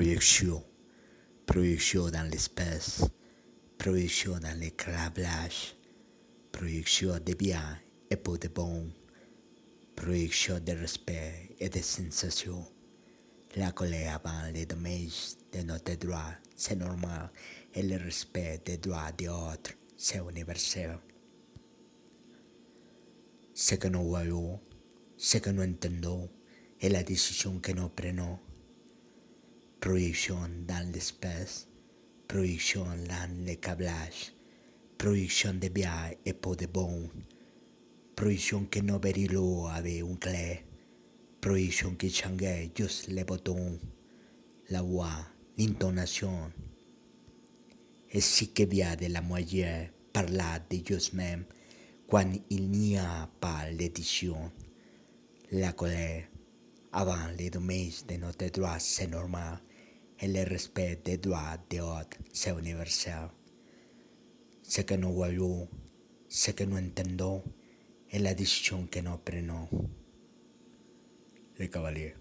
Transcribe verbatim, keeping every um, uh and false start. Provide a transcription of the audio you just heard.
Projection. Projection dans l'espace. Projection dans les câblages. Projection de bien et pour de bon. Projection de respect et de sensations. La colère avant les dommages de notre droit, c'est normal, et le respect des droits des autres, c'est universel. Ce que nous voyons, ce que nous entendons, et la décision que nous prenons. Projection dans l'espace, projection dans les câblages, projection de bien et pour de bon, projection que nous verrons avec une clé, projection qui change juste les boutons, la voix, l'intonation. Et ce qui vient de la moyenne parler de juste même quand il n'y a pas l'édition. La colère avant les dommages de notre droit, c'est normal, et le respect des droits des autres, c'est universel. Ce que nous voyons, ce que nous entendons, et la décision que nous prenons. Les cavaliers.